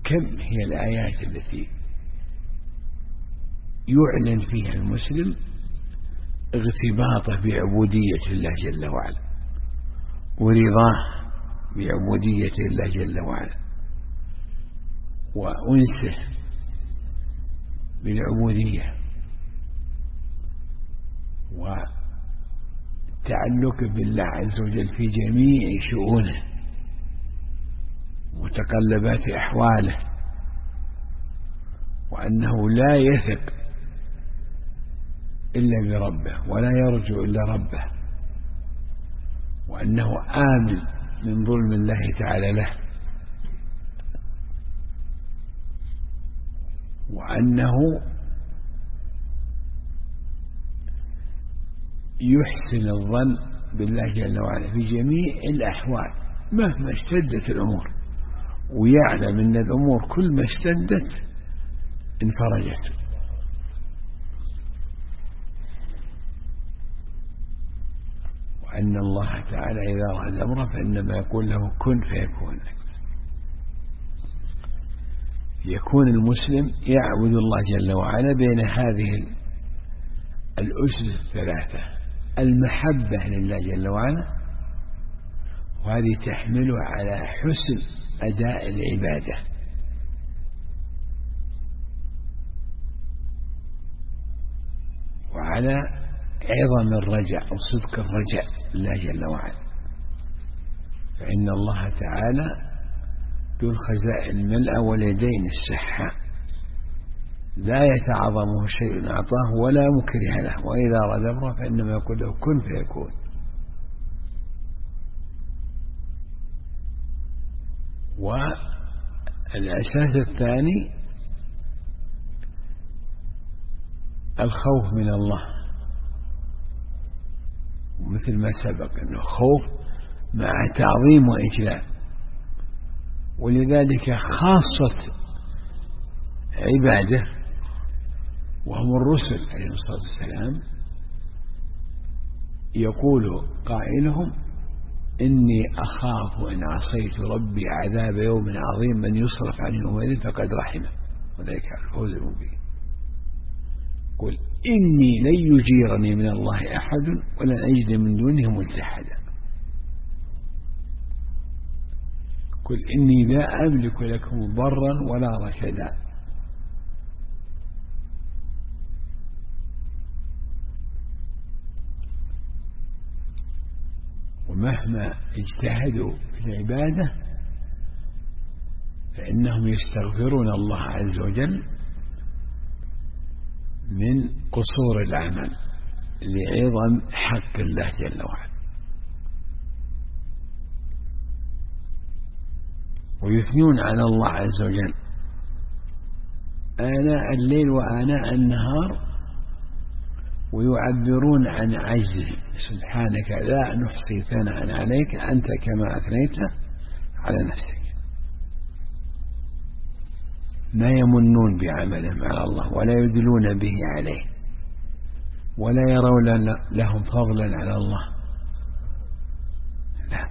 كم هي الآيات التي يعلن فيها المسلم اغتباطه بعبودية الله جل وعلا ورضاه بعبودية الله جل وعلا وأنسه بالعبودية وتعلق بالله عز وجل في جميع شؤونه ومتقلبات أحواله، وأنه لا يثق إلا بربه ولا يرجو إلا ربه، وأنه آمن من ظلم الله تعالى له، وأنه يحسن الظن بالله جل وعلا في جميع الأحوال مهما اشتدت الأمور، ويعلم أن الأمور كل ما اشتدت انفرجت. وأن الله تعالى إذا أراد أمره فإنما يقول له كن فيكون. يكون المسلم يعبد الله جل وعلا بين هذه الأسس الثلاثة: المحبة لله جل وعلا، وهذه تحمله على حسن أداء العبادة، وعلى عظم الرجاء وصدق الرجاء لله جل وعلا، فإن الله تعالى ذو الخزائن الملأ واليدين السحاء، لا يتعظمه شيء أعطاه ولا مكره له، وإذا أراد أمره فإنما يقول له كن فيكون. والأساس الثاني الخوف من الله، مثل ما سبق أنه خوف مع تعظيم وإجلال، ولذلك خاصة عباده وهم الرسل عليهم الصلاة والسلام يقول قائلهم: إني أخاف إن عصيت ربي عذاب يوم عظيم من يصرف عنه يومئذ فقد رحمه وذلك الفوز المبين. قل إني لن يجيرني من الله أحد ولن أجد من دونه ملتحدا. قل إني لا أملك لكم ضرا ولا رشدا. ومهما اجتهدوا في العبادة فإنهم يستغفرون الله عز وجل من قصور العمل لعظم حق الله جل وعلا، ويثنون على الله عز وجل آناء الليل وآناء النهار ويعبرون عن عجزه: سبحانك لا نحصي ثناء عليك أنت كما أثنيت على نفسك. ما يمنون بعملهم على الله ولا يدلون به عليه ولا يرون لهم فضلا على الله، لا.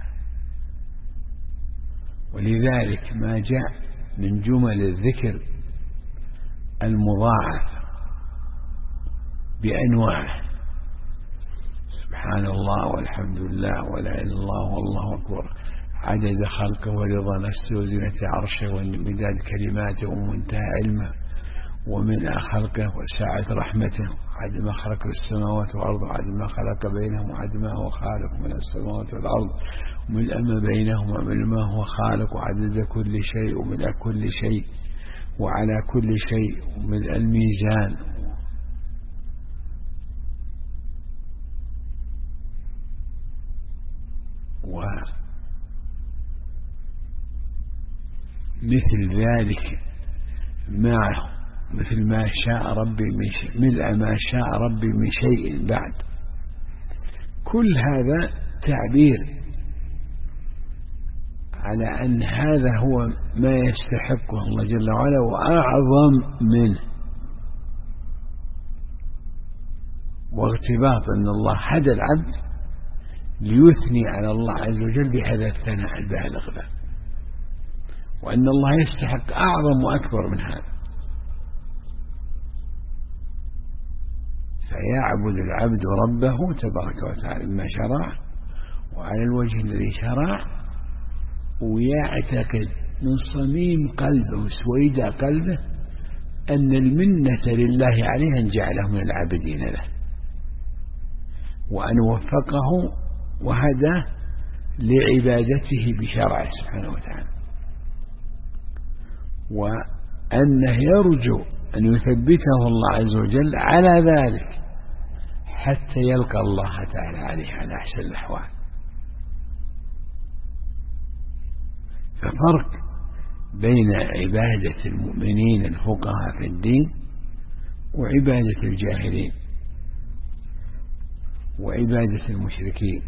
ولذلك ما جاء من جمل الذكر المضاعف بأنواعه: سبحان الله والحمد لله ولا إله إلا الله والله أكبر، عدد خلقه ورضا نفسه وزنة عرشه ومداد كلماته ومنتهى علمه وملء خلقه وسعة رحمته، عدد ما خلق السماوات والأرض وعدد ما خلق بينهم وعدد ما هو خالق من السماوات والأرض وملء ما بينهما وملء ما هو خالق وعدد كل شيء وملء كل شيء وعلى كل شيء وملء الميزان. ومثل ذلك معه مثل ما شاء ربي من شيء، ملء ما شاء ربي من شيء بعد. كل هذا تعبير على أن هذا هو ما يستحقه الله جل وعلا وأعظم منه، واغتباط أن الله هدى العبد ليثني على الله عز وجل بهذا الثناء البالغ له، وأن الله يستحق أعظم وأكبر من هذا. فيعبد العبد ربه تبارك وتعالى بما شرع وعلى الوجه الذي شرع، ويعتقد من صميم قلبه وسويداء قلبه أن المنة لله عليه أن جعله من العابدين له، وأن وفقه وهداه لعبادته بشرعه سبحانه وتعالى، وأنه يرجو أن يثبته الله عز وجل على ذلك حتى يلقى الله تعالى عليه على أحسن الأحوال. ففرق بين عبادة المؤمنين الفقهاء في الدين وعبادة الجاهلين وعبادة المشركين،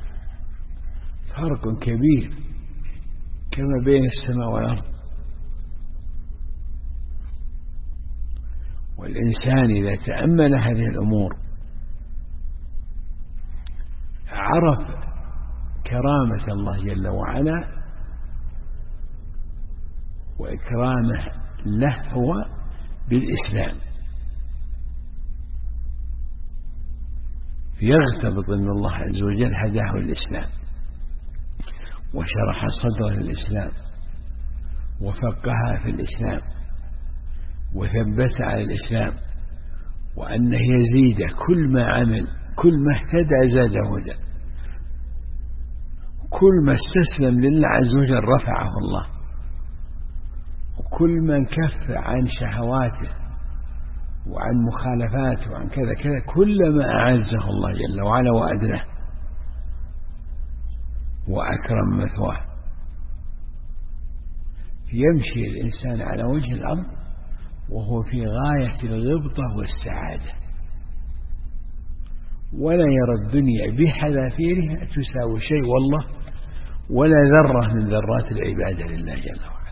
فرق كبير كما بين السماء والأرض. والإنسان إذا تأمل هذه الأمور عرف كرامة الله جل وعلا وإكرامه له هو بالإسلام، فيرتبط أن الله عز وجل هداه الإسلام وشرح صدره للإسلام وفقها في الإسلام وثبت على الإسلام، وأنه يزيد كل ما عمل، كل ما اهتدى زاده هدى، كل ما استسلم لله عز وجل رفعه الله، وكل من كف عن شهواته وعن مخالفاته وعن كذا كذا كلما أعزه الله جل وعلا وأدناه وأكرم مثواه. يمشي الإنسان على وجه الأرض وهو في غاية الغبطة والسعادة، ولا يرى الدنيا بحذافيرها تساوي شيء والله، ولا ذرة من ذرات العبادة لله جل وعلا.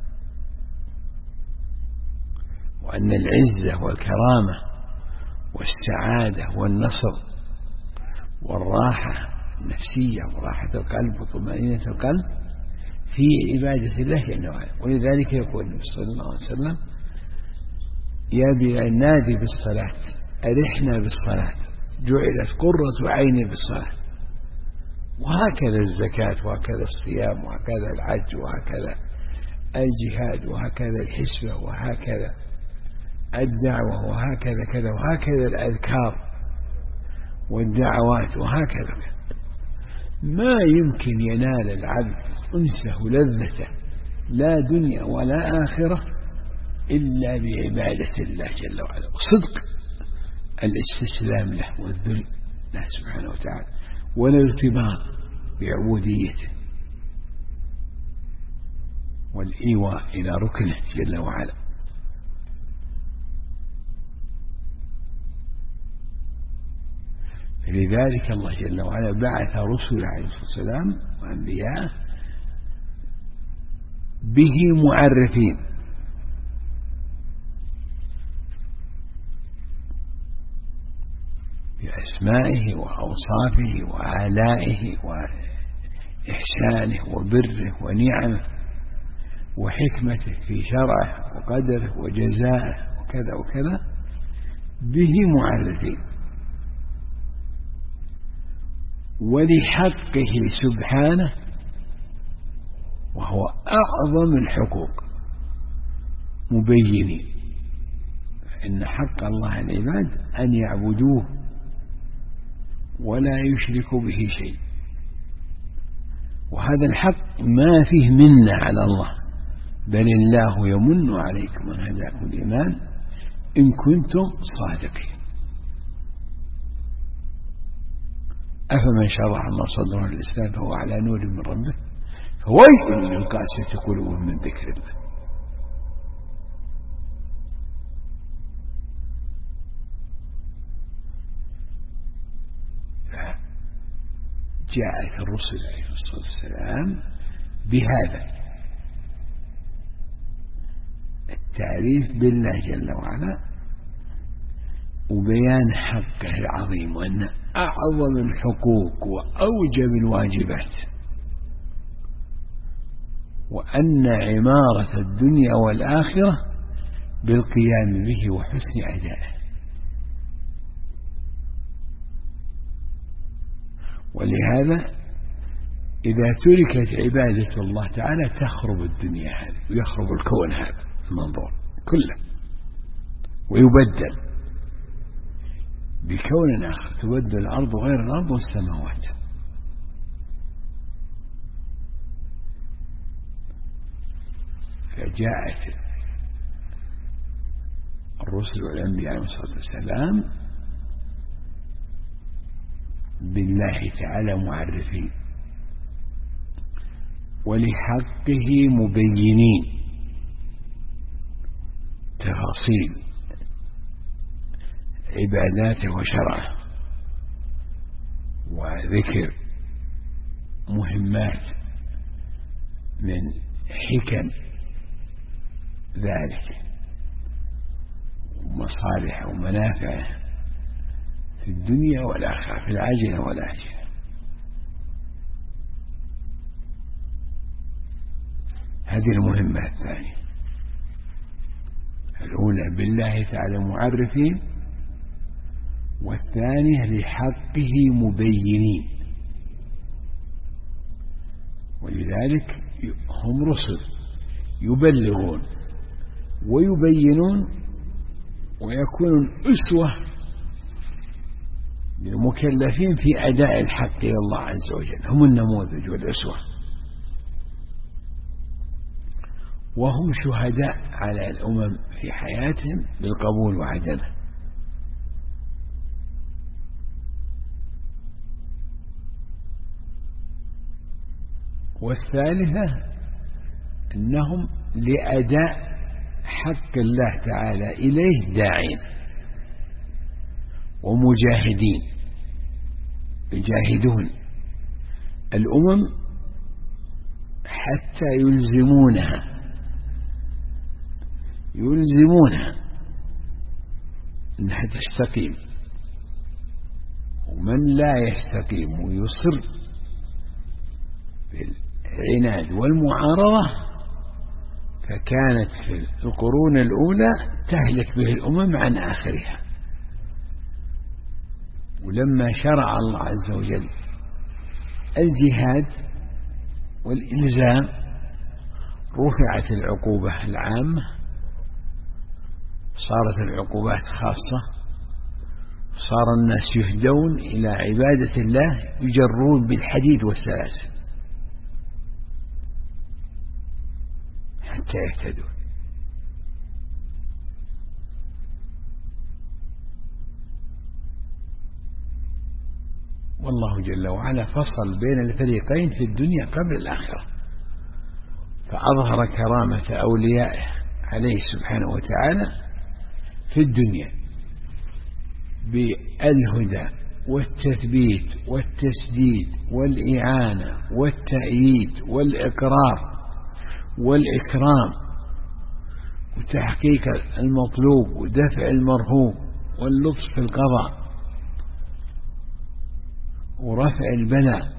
وأن العزة والكرامة والسعادة والنصر والراحة النفسية وراحة القلب وطمأنينة القلب في عبادة الله جل وعلا. ولذلك يقول النبي صلى الله عليه وسلم: يا بلال نادي بالصلاة، أرحنا بالصلاة، جعلت قرة عيني بالصلاة. وهكذا الزكاة وهكذا الصيام وهكذا الحج وهكذا الجهاد وهكذا الحسبة وهكذا الدعوة وهكذا كذا وهكذا الأذكار والدعوات وهكذا. ما يمكن ينال العبد أنسه لذته لا دنيا ولا آخرة إلا بعبادة الله جل وعلا وصدق الاستسلام له والذل له سبحانه وتعالى والارتباط بعبوديته والإيواء إلى ركنه جل وعلا. لذلك الله جل وعلا بعث رسله عليه الصلاة والسلام وأنبياءه به معرفين بأسمائه وأوصافه وآلائه وإحسانه وبره ونعمه وحكمته في شرعه وقدره وجزائه وكذا وكذا، به معرفين ولحقه سبحانه، وهو أعظم الحقوق مبينين. إن حق الله على العباد أن يعبدوه ولا يشركوا به شيء، وهذا الحق ما فيه منة على الله، بل الله يمن عليكم أن هداكم الإيمان إن كنتم صادقين. أفمن شرح الله صدره للإسلام فهو على نور من ربه فويل للقاسية قلوبهم من ذكر الله. جاءت الرسل عليه الصلاة والسلام بهذا التعريف بالله جل وعلا وبيان حقه العظيم وأن أعظم الحقوق وأوجب الواجبات وأن عمارة الدنيا والآخرة بالقيام به وحسن أدائه. ولهذا إذا تركت عبادة الله تعالى تخرب الدنيا هذه ويخرب الكون هذا المنظور كله، ويبدل بكون آخر، تبدل الأرض غير الأرض والسماوات. فجاءت الرسل والأنبياء عليهم الصلاة والسلام بالله تعالى معرفين ولحقه مبينين تفاصيل عباداته وشرعه، وذكر مهمات من حكم ذلك ومصالح ومنافعه في الدنيا والآخرة، في العاجلة والآجلة. هذه المهمة الثانية، الأولى بالله تعالى معرفين، والثانية لحقه مبينين. ولذلك هم رسل يبلغون ويبينون ويكونون أسوة للمكلفين في أداء الحق إلى الله عز وجل، هم النموذج والأسوة، وهم شهداء على الأمم في حياتهم بالقبول وعدمه. والثالثة أنهم لأداء حق الله تعالى إليه داعين ومجاهدين، يجاهدون الأمم حتى يلزمونها أنها تستقيم. ومن لا يستقيم ويصر بالعناد والمعارضة فكانت في القرون الأولى تهلك به الأمم عن آخرها. ولما شرع الله عز وجل الجهاد والإلزام رفعت العقوبة العامة، صارت العقوبات خاصة، صار الناس يهدون إلى عبادة الله يجرون بالحديد والسلاسل حتى يهتدون. والله جل وعلا فصل بين الفريقين في الدنيا قبل الآخرة، فأظهر كرامة أوليائه عليه سبحانه وتعالى في الدنيا بالهدى والتثبيت والتسديد والإعانة والتأييد والإقرار والإكرام وتحقيق المطلوب ودفع المرهوب واللطف في القضاء ورفع البلاء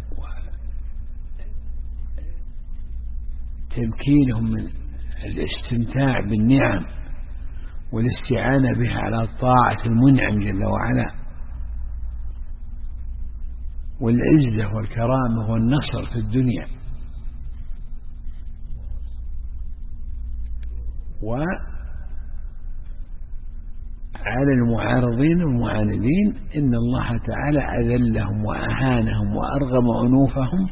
وتمكينهم من الاستمتاع بالنعم والاستعانة بها على طاعة المنعم جل وعلا، والعزة والكرامة والنصر في الدنيا. وعلى المعارضين والمعاندين إن الله تعالى أذلهم وأهانهم وأرغم أنوفهم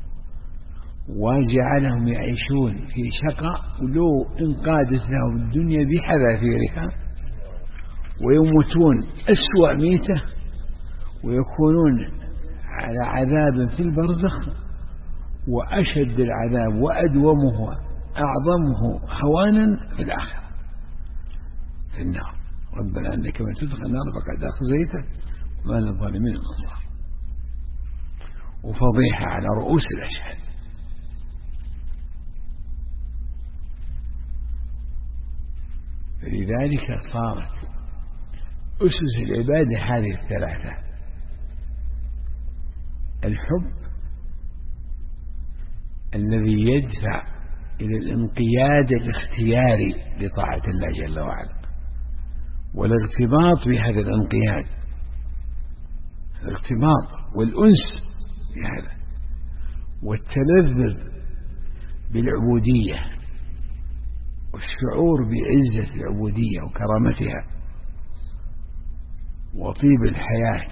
وجعلهم يعيشون في شقاء لو انقادت لهم الدنيا بحذافيرها، ويموتون أسوأ ميتة ويكونون على عذاب في البرزخ، وأشد العذاب وأدومه أعظمه هوانا في الآخرة في النار. ربنا أنك من تدخل النار فقد أخزيته وما للظالمين من أنصار. وفضيحة على رؤوس الأشهاد. فلذلك صارت أسس العبادة هذه الثلاثة: الحب الذي يدفع إلى الانقياد الاختياري لطاعة الله جل وعلا، والارتباط بهذا الانقياد، الارتباط والأنس بهذا، والتلذذ بالعبودية، والشعور بعزة العبودية وكرامتها وطيب الحياة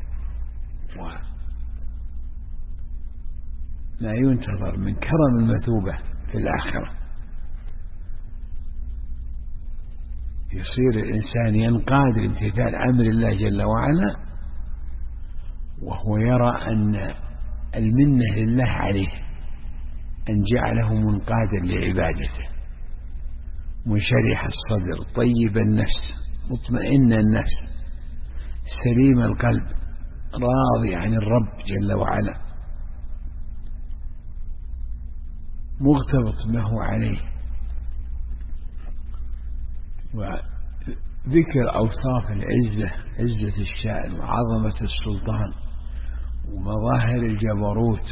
وما ينتظر من كرم المثوبة في الآخرة. يصير الإنسان ينقاد لامتثال أمر الله جل وعلا وهو يرى أن المنة لله عليه أن جعله منقادا لعبادته، منشرح الصدر، طيب النفس، مطمئن النفس، سليم القلب، راضي عن الرب جل وعلا، مغتبط ما هو عليه. وذكر أوصاف العزة، عزة الشأن وعظمة السلطان ومظاهر الجبروت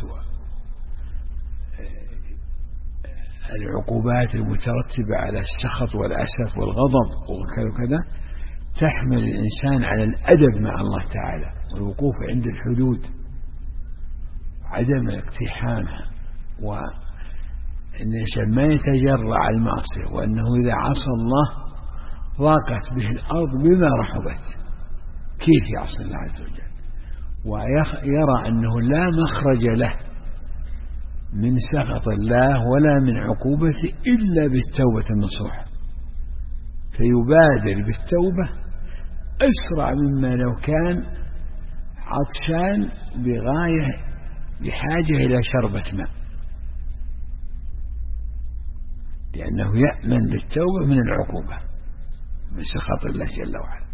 والعقوبات المترتبة على السخط والأسف والغضب وكذا، تحمل الإنسان على الأدب مع الله تعالى والوقوف عند الحدود، عدم اقتحامها، وأن الإنسان ما يتجرع على المعصية، وأنه إذا عصى الله ضاقت به الأرض بما رحبت، كيف يعصي الله عز وجل، ويرى أنه لا مخرج له من سخط الله ولا من عقوبته إلا بالتوبة النصوح، فيبادر بالتوبة أسرع مما لو كان عطشان بغاية بحاجة إلى شربة ماء، لأنه يأمن بالتوبة من العقوبة من سخط الله جل وعلا،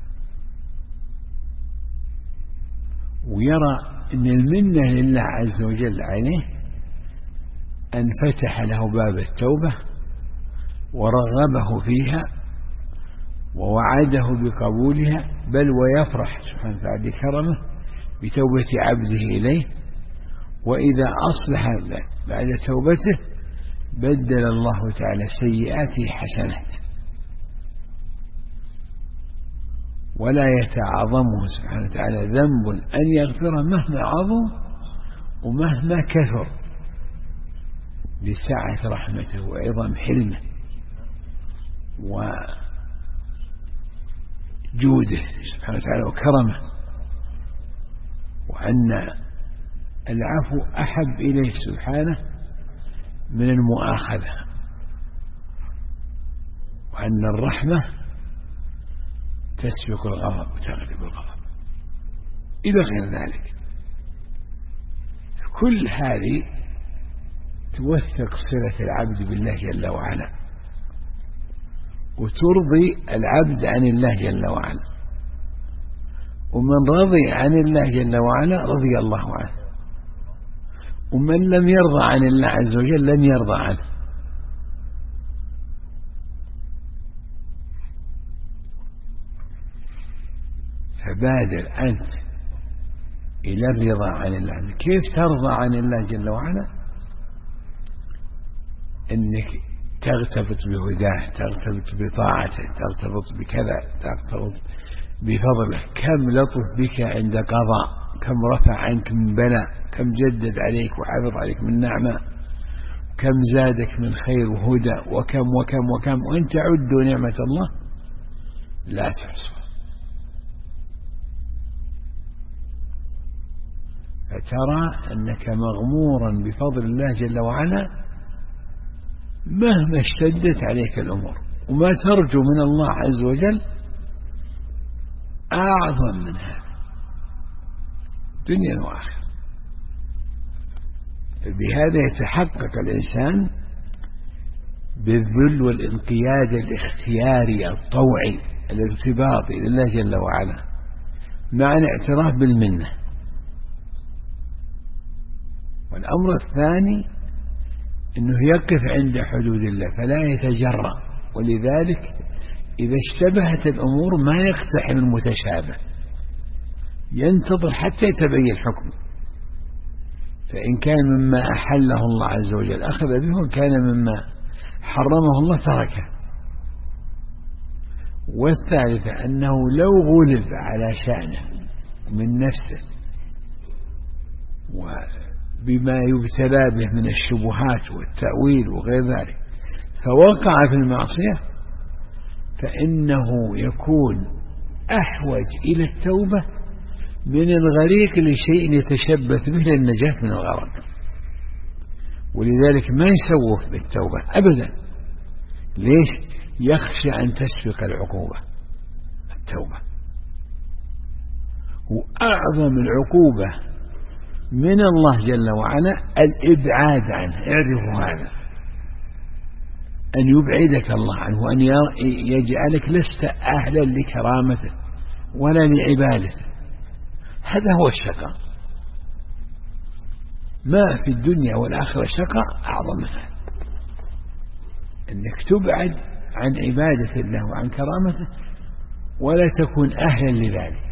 ويرى أن المنة لله عز وجل عليه أن فتح له باب التوبة ورغبه فيها ووعده بقبولها، بل ويفرح سبحانه وتعالى بكرمه بتوبة عبده إليه، وإذا أصلح بعد توبته بدل الله تعالى سيئاته حسنات، ولا يتعظمه سبحانه وتعالى ذنب أن يغفره مهما عظم ومهما كثر، لسعة رحمته وعظم حلمه وجوده سبحانه وتعالى وكرمه، وأن العفو أحب إليه سبحانه من المؤاخذة، وأن الرحمة تسبق الغضب وتغلب الغضب إلى غير ذلك. كل هذه توثق صلة العبد بالله جل وعلا، وترضي العبد عن الله جل وعلا، ومن رضي عن الله جل وعلا رضي الله عنه، ومن لم يرضى عن الله عز وجل لم يرضى عنه. فبادر أنت إلى الرضا عن الله. كيف ترضى عن الله جل وعلا؟ إنك ترتبط بهداه، ترتبط بطاعته، ترتبط بكذا، ترتبط بفضله. كم لطف بك عند قضاء، كم رفع عنك من بلاء، كم جدد عليك وحفظ عليك من نعمة، كم زادك من خير وهدى، وكم وكم وكم، وإن تعدوا نعمة الله لا تحصوا. فترى أنك مغمورا بفضل الله جل وعلا مهما اشتدت عليك الأمور، وما ترجو من الله عز وجل أعظم من هذا دنيا وآخرة. فبهذا يتحقق الإنسان بالذل والانقياد الاختياري الطوعي، الارتباط إلى الله جل وعلا مع الاعتراف بالمنة. والأمر الثاني أنه يقف عند حدود الله فلا يتجرأ، ولذلك إذا اشتبهت الأمور ما يقتحم المتشابه، ينتظر حتى يتبين الحكم، فإن كان مما أحله الله عز وجل أخذ به، وكان مما حرمه الله تركه. والثالثة أنه لو غلب على شأنه من نفسه وبما يبتلى به من الشبهات والتأويل وغير ذلك فوقع في المعصية، فإنه يكون أحوج إلى التوبة من الغريق لشيء يتشبث به للنجاة من الغرق. ولذلك ما يسوف بالتوبة أبدا. ليش؟ يخشى أن تسبق العقوبة التوبة. وأعظم العقوبة من الله جل وعلا الإبعاد عنه. اعرفوا هذا، أن يبعدك الله عنه وأن يجعلك لست أهلا لكرامته ولا لعبادته. هذا هو الشقاء. ما في الدنيا والآخرة شقاء أعظم من هذا، أنك تبعد عن عبادة الله وعن كرامته ولا تكون أهلا لذلك.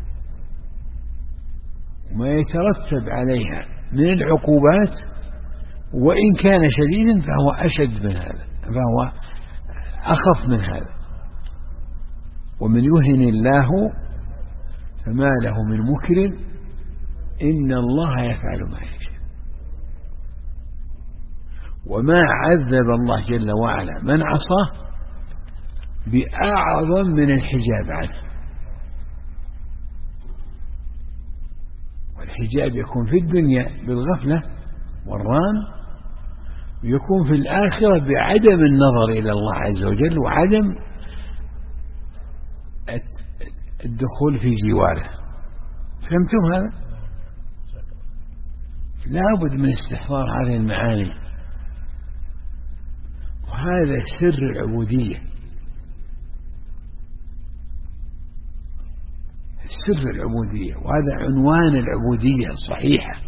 وما يترتب عليها من العقوبات وإن كان شديدا فهو أشد من هذا، فهو أخف من هذا. ومن يهن الله فما له من مكرم إن الله يفعل ما يشاء. وما عذب الله جل وعلا من عصاه بأعظم من الحجاب عنه. والحجاب يكون في الدنيا بالغفلة والران، ويكون في الآخرة بعدم النظر إلى الله عز وجل وعدم الدخول في جواره. فهمتم هذا؟ لا بد من استحضار هذه المعاني، وهذا سر العبودية، سر العبودية، وهذا عنوان العبودية الصحيحة،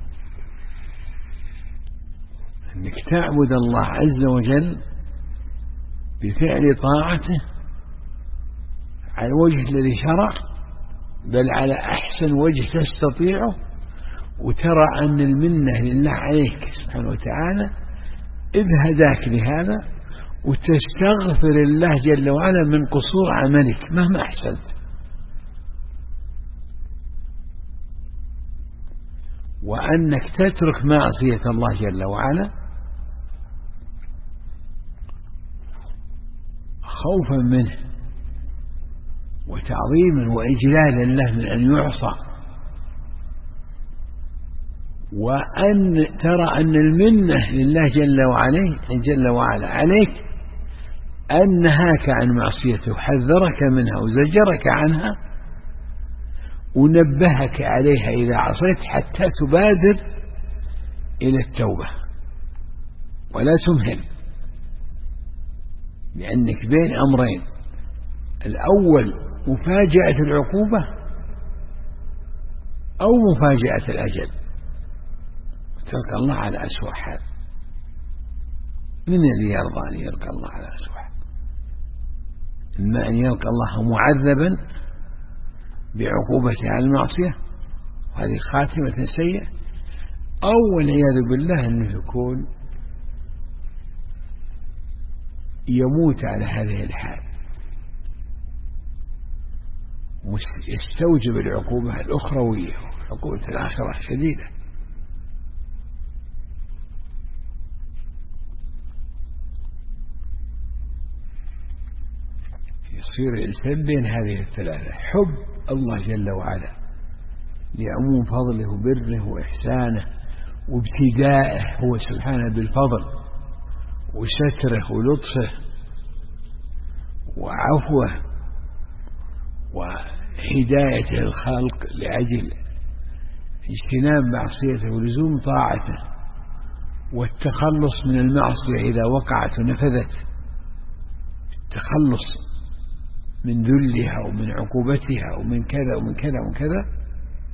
أنك تعبد الله عز وجل بفعل طاعته على الوجه الذي شرع، بل على أحسن وجه تستطيعه، وترى أن المنة لله عليك سبحانه وتعالى إذ هداك لهذا، وتستغفر الله جل وعلا من قصور عملك مهما أحسنت. وأنك تترك معصية الله جل وعلا خوفا منه وتعظيما وإجلالا له من أن يعصى، وأن ترى أن المنة لله جل وعلا عليك أن نهاك عن معصيته، حذرك منها وزجرك عنها ونبهك عليها إذا عصيت حتى تبادر إلى التوبة ولا تمهل، لأنك بين أمرين: الأول مفاجأة العقوبة أو مفاجأة الأجل، تلقى الله على أسوأ حال. من الذي يرضى أن يلقى الله على أسوأ حال؟ إما أن يلقى الله معذبا بعقوبته على المعصية وهذه خاتمة سيئة، أو والعياذ بالله أنه يكون يموت على هذه الحال، يستوجب العقوبة الأخروية، عقوبة الآخرة شديدة. يصير الإنسان بين هذه الثلاثة: حب الله جل وعلا لعموم فضله وبره وإحسانه وابتدائه هو سبحانه بالفضل، وستره ولطفه وعفوه وهدايته الخلق لأجل اجتناب معصيته ولزوم طاعته، والتخلص من المعصية إذا وقعت ونفذت، التخلص من ذلها ومن عقوبتها ومن كذا ومن كذا ومن كذا.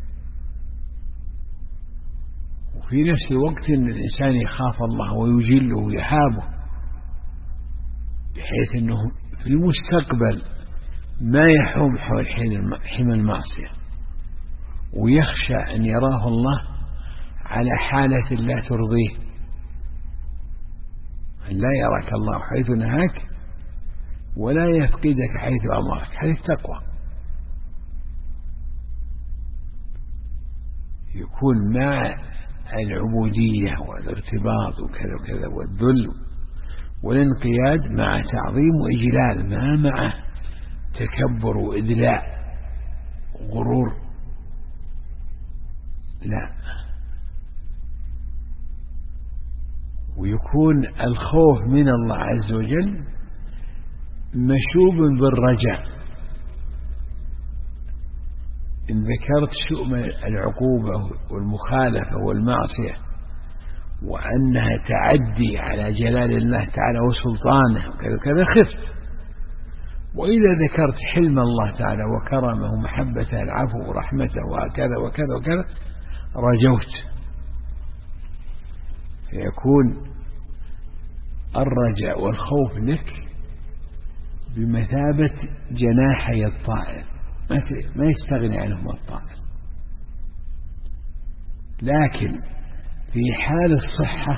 وفي نفس الوقت أن الإنسان يخاف الله ويجله ويهابه، بحيث أنه في المستقبل ما يحوم حول حمى المعصية، ويخشى أن يراه الله على حالة لا ترضيه. أن لا يراك الله حيث نهاك ولا يفقدك حيث أمرك. هذه التقوى، يكون مع العبودية والارتباط وكذا وكذا والذل والانقياد مع تعظيم وإجلال، ما مع تكبر وإذلاء وغرور، لا. ويكون الخوف من الله عز وجل مشوب بالرجاء. إن ذكرت شؤم العقوبة والمخالفة والمعصية وأنها تعدي على جلال الله تعالى وسلطانه وكذا كذا خفت، وإذا ذكرت حلم الله تعالى وكرمه ومحبته العفو ورحمته وكذا وكذا وكذا رجوت. فيكون الرجاء والخوف لك بمثابة جناحي الطائر، ما يستغني عنهما الطائر. لكن في حال الصحة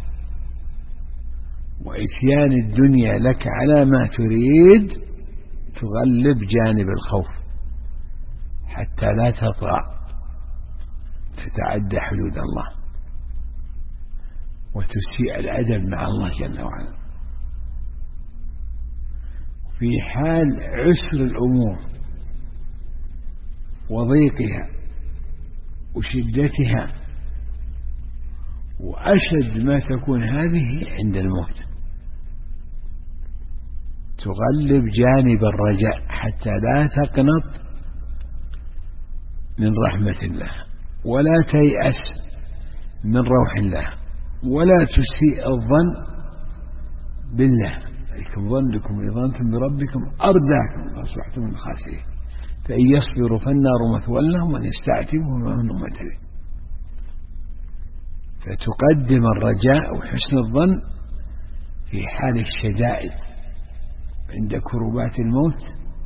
وإتيان الدنيا لك على ما تريد تغلب جانب الخوف حتى لا تطغى تتعدى حدود الله وتسيء الأدب مع الله جل وعلا. في حال عسر الأمور وضيقها وشدتها وأشد ما تكون هذه عند الموت تغلب جانب الرجاء حتى لا تقنط من رحمة الله ولا تيأس من روح الله ولا تسيء الظن بالله. عليكم ظنكم إذا ظننتم بربكم أرداكم فأصبحتم من الخاسرين فإن يصبروا فالنار مثوى لهم وإن يستعتبوا فما هم ممتلئون. فتقدم الرجاء وحسن الظن في حال الشدائد عند كربات الموت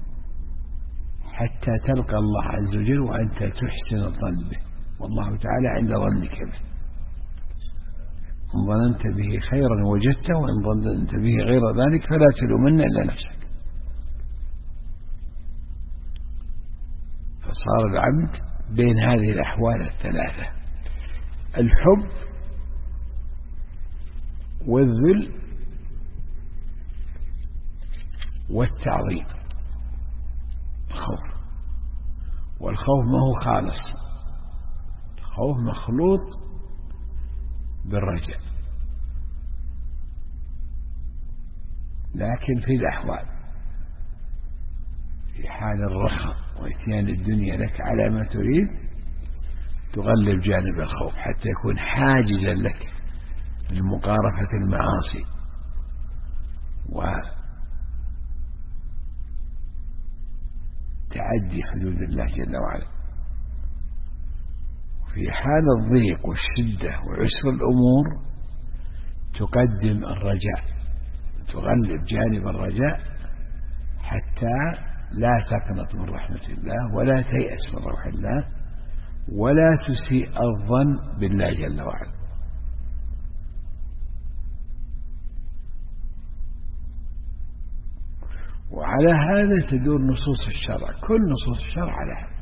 حتى تلقى الله عز وجل وأنت تحسن الظن به، والله تعالى عند ظنك به. إن ظننت به خيرا وجدته وإن ظننت به غير ذلك فلا تلومن إلا نفسك. فصار العبد بين هذه الأحوال الثلاثة: الحب والذل والتعظيم. الخوف، والخوف ما هو خالص، الخوف مخلوط بالرجاء. لكن في الأحوال في حال الرخاء وإتيان الدنيا لك على ما تريد تغلب جانب الخوف حتى يكون حاجزا لك من مقارفة المعاصي وتعدي حدود الله جل وعلا. في حال الضيق والشدة وعسر الأمور تقدم الرجاء، تغلب جانب الرجاء حتى لا تقنط من رحمة الله ولا تيأس من روح الله ولا تسيء الظن بالله جل وعلا. وعلى هذا تدور نصوص الشرع، كل نصوص الشرع على هذا.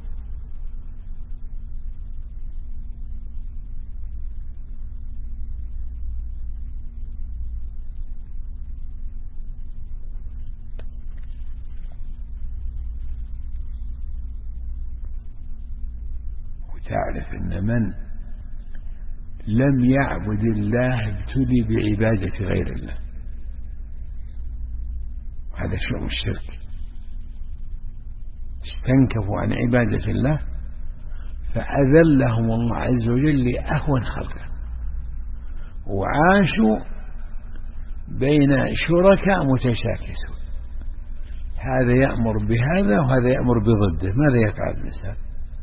وتعرف أن من لم يعبد الله ابتلي بعبادة غير الله، هذا شؤم الشرك. استنكفوا عن عبادة الله فأذلهم الله عز وجل لأهون خلقه وعاشوا بين شركاء متشاكسون، هذا يأمر بهذا وهذا يأمر بضده. ماذا يفعل الإنسان؟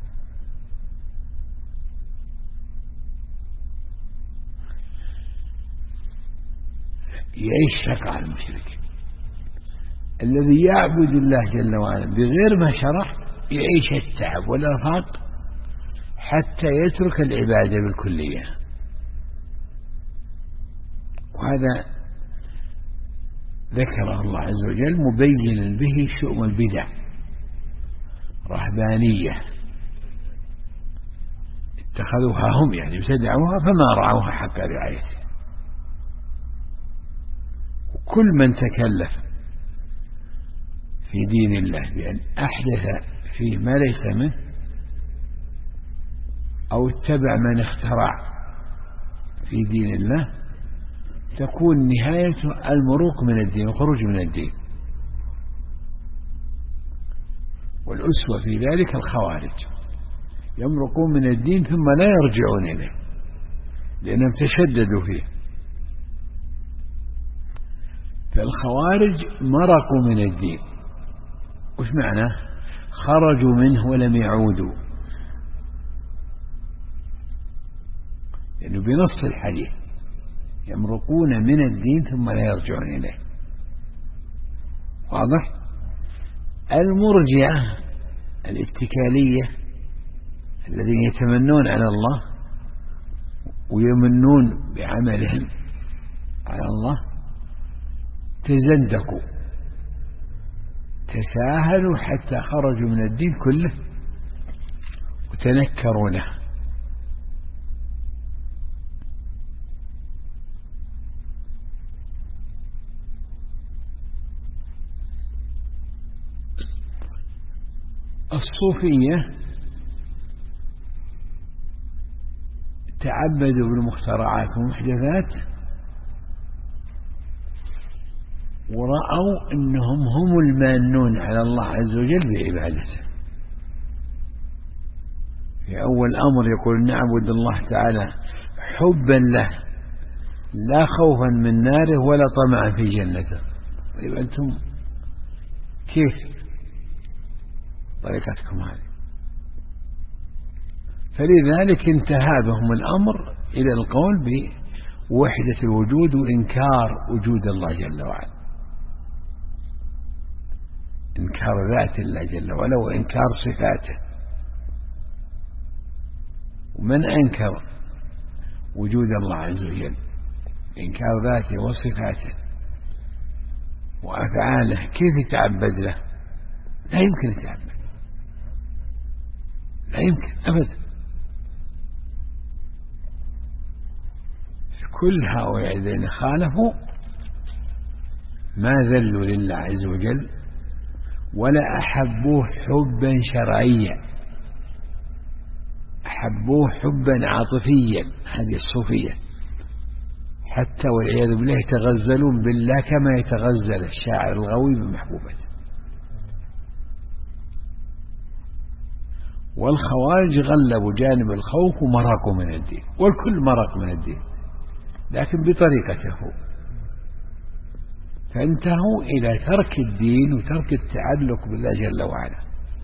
يعيش شقاء المشرك. الذي يعبد الله جل وعلا بغير ما شرع يعيش التعب والإرهاق حتى يترك العبادة بالكلية. وهذا ذكره الله عز وجل مبينا به شؤم البدع، رهبانية اتخذوها هم يعني ابتدعوها فما رعوها حق رعايتها. وكل من تكلف في دين الله بأن أحدث فيه ما ليس منه أو اتبع من اخترع في دين الله تكون نهاية المروق من الدين والخروج من الدين. والأسوة في ذلك الخوارج، يمرقون من الدين ثم لا يرجعون إليه لأنهم تشددوا فيه. فالخوارج مرقوا من الدين، وش معنى؟ خرجوا منه ولم يعودوا، لأنه بنص الحديث يمرقون من الدين ثم لا يرجعون إليه. واضح؟ المرجئة الاتكالية الذين يتمنون على الله ويمنون بعملهم على الله تزندقوا، تساهلوا حتى خرجوا من الدين كله وتنكروا له. الصوفية تعبدوا بالمخترعات والمحدثات ورأوا أنهم هم المانون على الله عز وجل بعبادته. في أول أمر يقول نعبد الله تعالى حبا له لا خوفا من ناره ولا طمعا في جنته. طيب أنتم كيف طريقتكم هذه؟ فلذلك انتهى بهم الأمر إلى القول بوحدة الوجود وإنكار وجود الله جل وعلا، إنكار ذات الله جل وعلا وإنكار صفاته. ومن أنكر وجود الله عز وجل إنكار ذاته وصفاته وأفعاله كيف يتعبد له؟ لا يمكن يتعبد، لا يمكن أبدا. كل هؤلاء الذين خالفوا ما ذلوا لله عز وجل ولا أحبوه حبا شرعيا، أحبوه حبا عاطفيا. هذه الصوفية حتى والعياذ بالله يتغزلون بالله كما يتغزل الشاعر الغوي بمحبوبته. والخوارج غلبوا جانب الخوف ومرقوا من الدين، والكل مرق من الدين لكن بطريقته، فانتهوا إلى ترك الدين وترك التعلق بالله جل وعلا.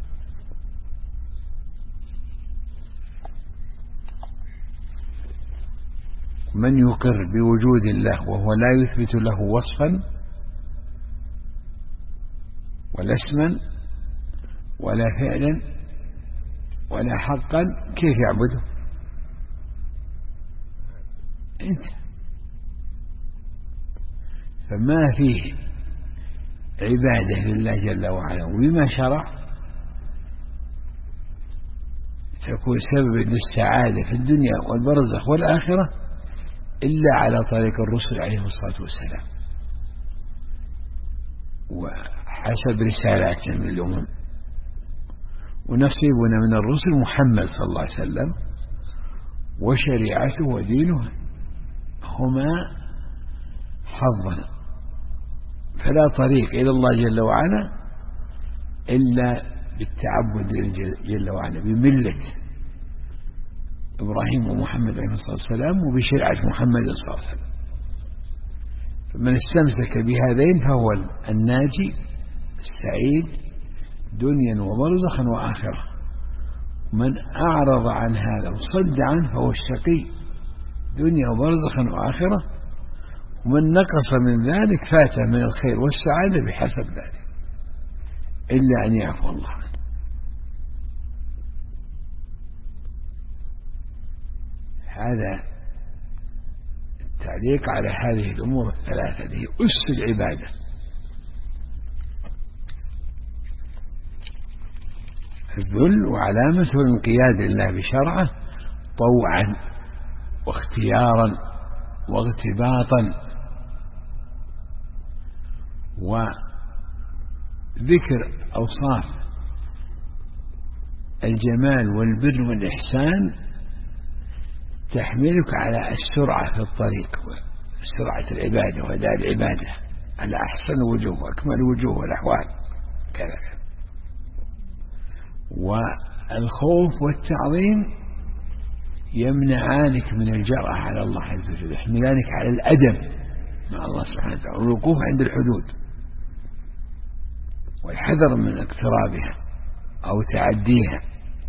من يقر بوجود الله وهو لا يثبت له وصفا ولا اسما ولا فعلا ولا حقا كيف يعبده؟ انت فما فيه عبادة لله جل وعلا وبما شرع تكون سبب للسعادة في الدنيا والبرزخ والآخرة إلا على طريق الرسل عليهم الصلاة والسلام وحسب رسالاتهم للأمم. ونصيبنا من الرسل محمد صلى الله عليه وسلم وشريعته ودينه هما حظنا، فلا طريق إلى الله جل وعلا إلا بالتعبد جل وعلا بملة إبراهيم ومحمد عليه الصلاة والسلام وبشريعة محمد صلى الله عليه وسلم. فمن استمسك بهذين فهو الناجي السعيد دنيا وبرزخا وآخرة. من أعرض عن هذا وصد عنه فهو الشقي دنيا وبرزخا وآخرة. ومن نقص من ذلك فاته من الخير والسعادة بحسب ذلك إلا أن يعفو الله عنه. هذا التعليق على هذه الأمور الثلاثة هي أس العبادة الذل وعلامة الانقياد لله بشرعه طوعا واختيارا واغتباطا، وذكر أوصاف الجمال والبر والإحسان تحملك على السرعة في الطريق، سرعة العبادة وأداء العبادة على أحسن وجوه وأكمل وجوه والأحوال كذا. والخوف والتعظيم يمنعانك من الجرأة على الله عز وجل، يحملانك على الأدب مع الله سبحانه وتعالى والوقوف عند الحدود والحذر من اقترابها أو تعديها.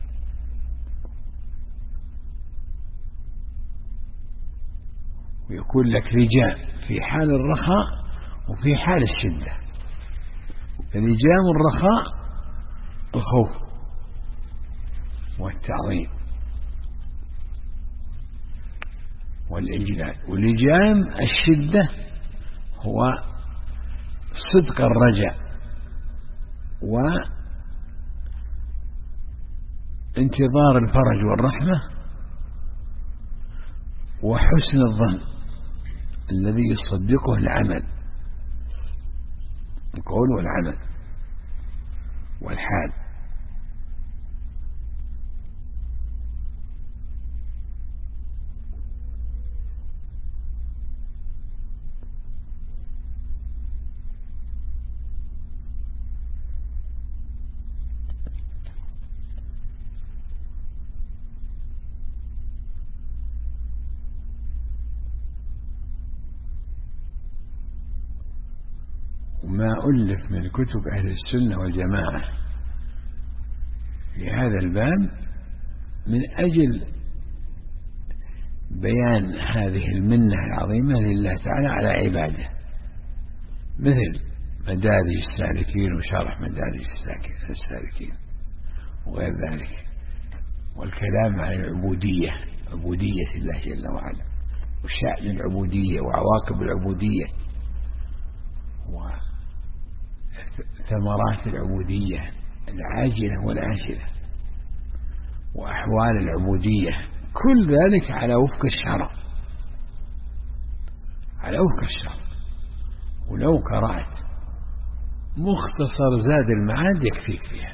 ويكون لك رجاء في حال الرخاء وفي حال الشدة. فلجام الرخاء الخوف والتعظيم والإجلال، ولجام الشدة هو صدق الرجاء وانتظار الفرج والرحمة وحسن الظن الذي يصدقه العمل، القول والعمل والحال. وما ألف من كتب أهل السنة والجماعة في هذا الباب من أجل بيان هذه المنة العظيمة لله تعالى على عباده، مثل مدارج السالكين وشرح مدارج السالكين وغير ذلك، والكلام عن العبودية، عبودية الله جل وعلا وشأن العبودية وعواقب العبودية وثمرات العبودية العاجلة والآجلة وأحوال العبودية، كل ذلك على وفق الشرع، على وفق الشرع. ولو قرأت مختصر زاد المعاد يكفيك فيها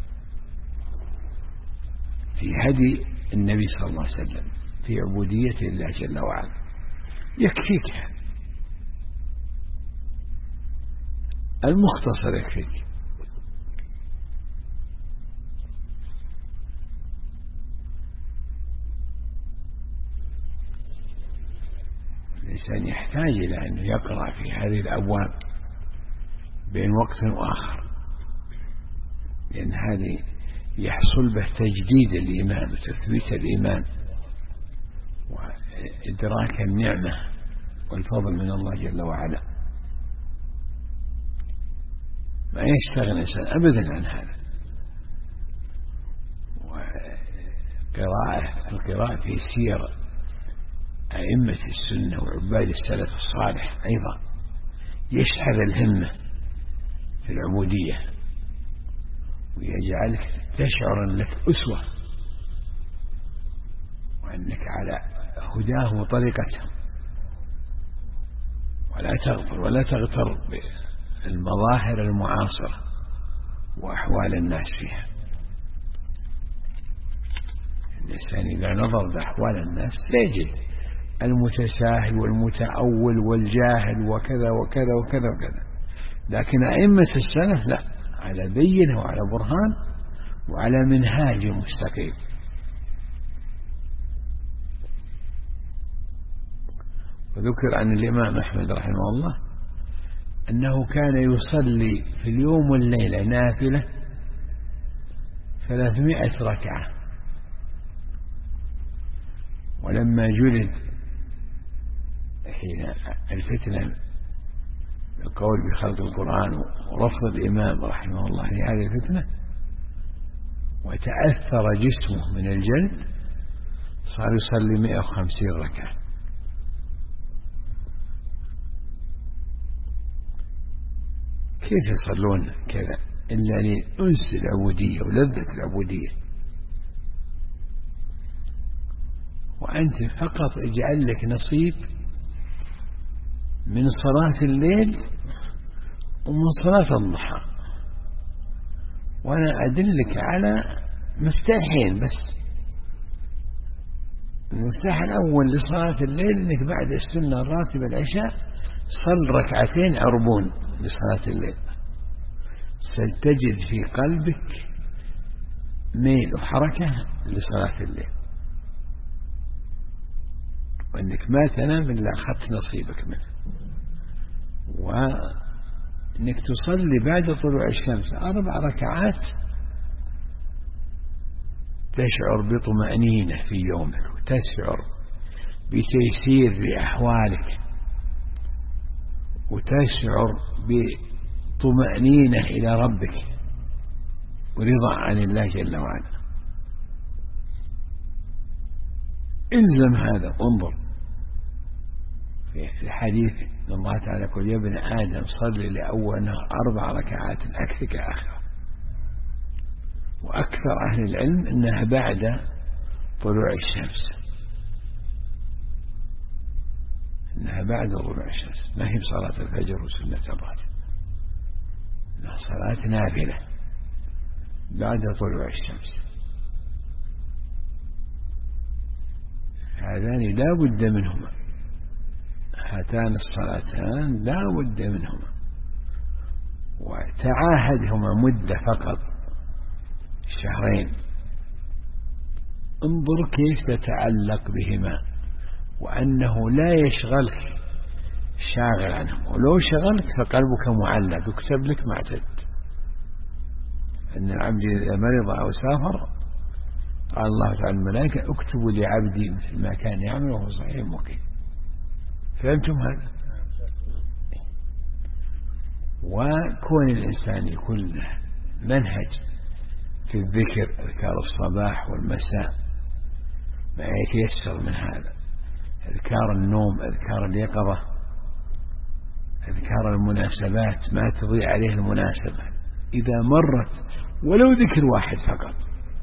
في هدي النبي صلى الله عليه وسلم في عبودية الله جل وعلا، يكفيك المختصر يكفيك. الإنسان يحتاج إلى أن يقرأ في هذه الأبواب بين وقت وآخر، لأن هذه يحصل به تجديد الإيمان وتثبيت الإيمان وإدراك النعمة والفضل من الله جل وعلا. ما يستغني الإنسان أبدا عن هذا. القراءة في سير أئمة السنة وعباد السلف الصالح أيضا يشحذ الهمة في العبودية ويجعلك تشعر أنك أسوة وأنك على هداهم وطريقتهم، ولا تغفر ولا تغتر بالمظاهر المعاصرة وأحوال الناس فيها. الإنسان إذا نظر لأحوال الناس سيجد المتساهل والمتأول والجاهل وكذا وكذا وكذا وكذا، لكن أئمة السلف لا، على بينة وعلى برهان وعلى منهاج مستقيم. وذكر عن الإمام أحمد رحمه الله أنه كان يصلي في اليوم والليلة نافلة 300 ركعة، ولما جلد حين الفتنة القول بخلق القرآن ورفض الإمام رحمه الله لهذه الفتنة وتأثر جسمه من الجلد، صار يصلي 150 ركعة. كيف يصلون كذا إلا لأنس العبودية ولذة العبودية. وأنت فقط اجعل لك نصيب من صلاة الليل ومن صلاة الضحى. وأنا أدلك على مفتاحين بس. المفتاح الأول لصلاة الليل أنك بعد السنة الراتبة العشاء صل ركعتين عربون لصلاة الليل، ستجد في قلبك ميل وحركة لصلاة الليل، وأنك ما تنام إلا أخذت نصيبك منه. وأنك تصلي بعد طلوع الشمس 4 ركعات تشعر بطمأنينة في يومك، وتشعر بتيسير لأحوالك، وتشعر بطمأنينة إلى ربك ورضا عن الله جل وعلا. إلزم هذا. انظر في الحديث أن الله تعالى يقول: يا ابن آدم صل لأول 4 ركعات أكفك آخرة. وأكثر أهل العلم أنها بعد طلوع الشمس، أنها بعد طلوع الشمس، ما هي بصلاة الفجر وسنة الراتب، إنها صلاة نافلة بعد طلوع الشمس. هذان لا بد منهما، هاتان الصلاتان لا بد منهما، وتعاهدهما مدة فقط 2 شهر. انظر كيف تتعلق بهما، وأنه لا يشغلك شاغل عنهم، ولو شغلك فقلبك معلق يكتب لك ما اعتدت. أن العبد إذا مرض أو سافر قال الله تعالى الملائكة: اكتبوا لعبدي مثل ما كان يعمل وهو صحيح مقيم. فهمتم هذا؟ وكون الإنسان يكون له منهج في الذكر، أذكار الصباح والمساء ما يتيسر من هذا، أذكار النوم، أذكار اليقظة، أذكار المناسبات، ما تضيع عليه المناسبة. إذا مرت ولو ذكر واحد فقط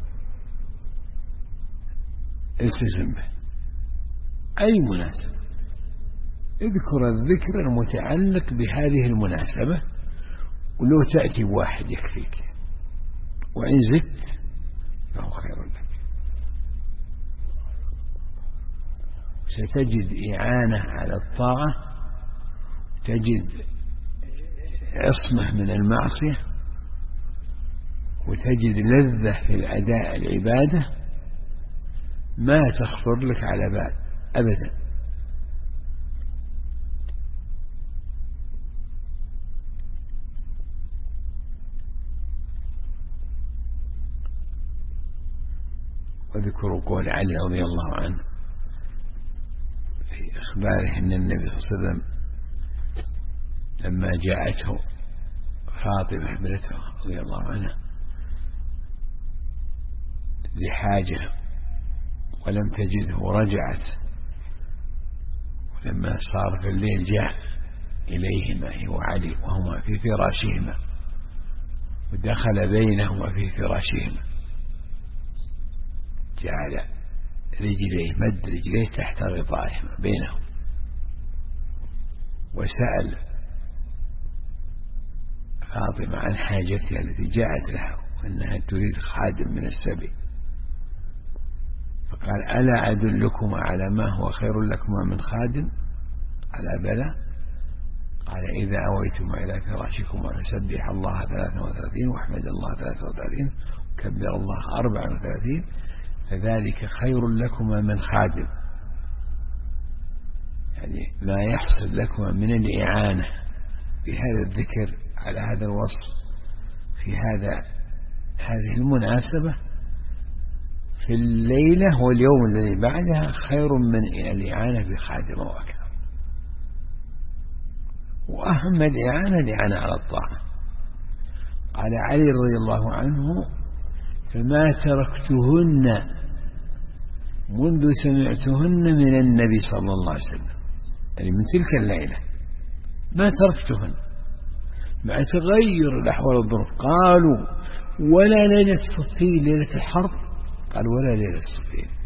التزم به، أي مناسبة اذكر الذكر المتعلق بهذه المناسبة، ولو تأتي بواحد يكفيك، وإن زدت فهو خير لك. ستجد إعانة على الطاعة، تجد عصمة من المعصية، وتجد لذة في الأداء العبادة ما تخطر لك على بال أبدا. وذكروا قول علي رضي الله عنه في إخباره أن النبي صلى الله عليه وسلم لما جاءته فاطمة ابنته رضي الله عنها لحاجة ولم تجده رجعت، ولما صار في الليل جاء إليهما هي وعلي وهما في فراشهما، ودخل بينهما في فراشهما، جعل رجليه مد رجليه تحت غطائهما بينهم، وسأل فاطمة عن حاجتها التي جاءت لها وأنها تريد خادم من السبي، فقال: ألا أدلكما على ما هو خير لكما من خادم؟ على بلى. قال: إذا أويتما إلى فراشكما فسبح الله 33 واحمد الله 33 وكبر الله 34 فذلك خير لكما من خادم. يعني لا يحصل لكما من الإعانة بهذا الذكر على هذا الوصف في هذه المناسبة في الليلة واليوم الذي بعدها خير من الإعانة بخادم وأكثر. وأهم الإعانة على الطاعة. قال علي رضي الله عنه: فما تركتهن منذ سمعتهن من النبي صلى الله عليه وسلم، يعني من تلك الليلة ما تركتهن، مع تغير الأحوال والظروف. قالوا ولا ليلة صفين ليلة الحرب؟ قال ولا ليلة صفين.